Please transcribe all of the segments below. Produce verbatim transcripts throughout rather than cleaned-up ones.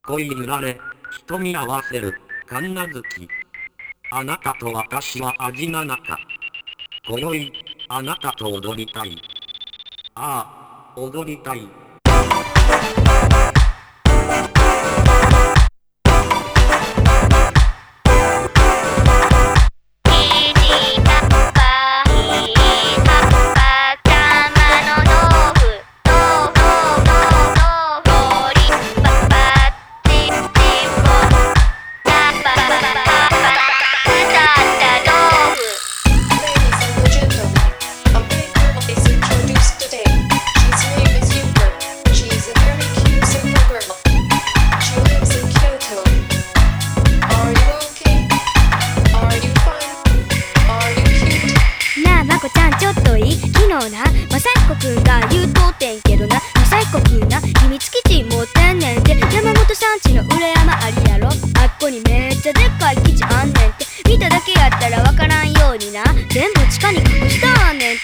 恋揺られ、瞳合わせる、神奈月。あなたと私は味な中。今宵、あなたと踊りたい。ああ、踊りたい。 まさひこくんが言うとってんけどな、まさひこくんな秘密基地持ってんねんて。山本さんちの裏山あるやろ、あっこにめっちゃでっかい基地あんねんて。見ただけやったらわからんようにな、全部地下に隠したあんねんて。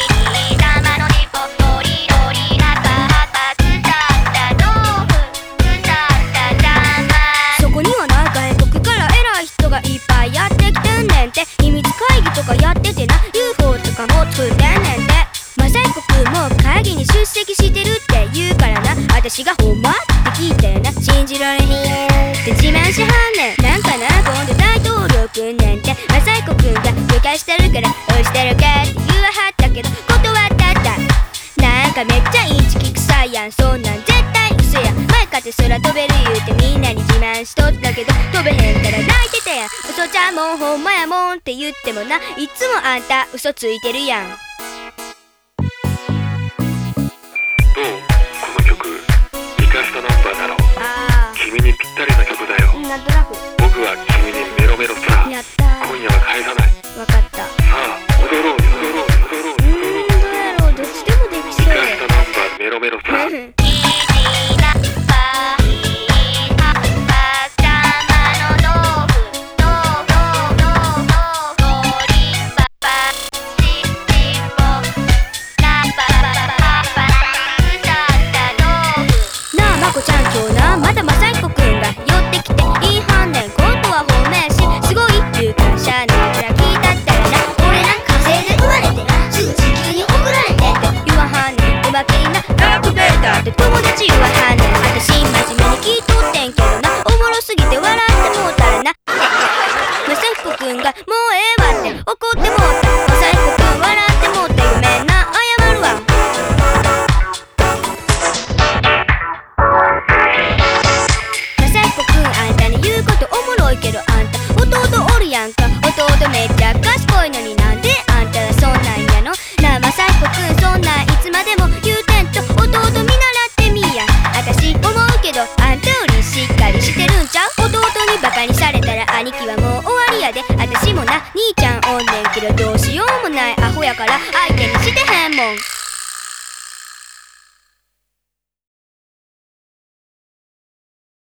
そこにはな外国から偉い人がいっぱいやってきてんねんて。秘密会議とかやっててな、 ユーフォー とかも作ってんねんて。まさひこくんも会議に出席してるって言うからな、私がほんまって聞いたらな、信じられへんって自慢しはんねん。なんかな今度大統領くんねんて。まさひこくんが許可してるから押してるかって言わはったけど断ったった。なんかめっちゃインチキ臭いやん、そんなん絶対嘘や。前かて空飛べる言うてみんなに自慢しとったけど飛べへんから泣いてたやん。嘘ちゃうもんほんまやもんって言ってもな、いつもあんた嘘ついてるやん。 君にぴったりな曲だよ。 なんとなく僕は君にメロメロさ。 やったー、 今夜は帰らない。 わかった。 さあ踊ろう踊ろう踊ろう踊ろう。 うーん、なんやろう、どっちでもできそう。 生かしたナンバーメロメロさ。 まだまさひこくんが寄ってきて言いはんねん。今度は褒めしすごい言うからしゃあないから聞いたったらな、俺なんか火星で生まれてな、すぐ地球に送られてって言わはんねん。おまけになダークベイダーって友達言わはんねん。私真面目に聞いとってんけどな、おもろすぎて笑ってもうたらな、まさひこくんがもうええわって怒ってもうた。まさひこくん笑ってもうたよ、めんな謝るわ。けどあんた弟おるやんか。弟めっちゃ賢いのになんであんたはそんなんやのなあ。まさひこくんそんなんいつまでも言うてんと弟見習ってみいや。私思うけどあんたよりしっかりしてるんちゃう。弟にバカにされたら兄貴はもう終わりやで。私もな兄ちゃんおんねんけどどうしようもないアホやから相手にしてへんもん。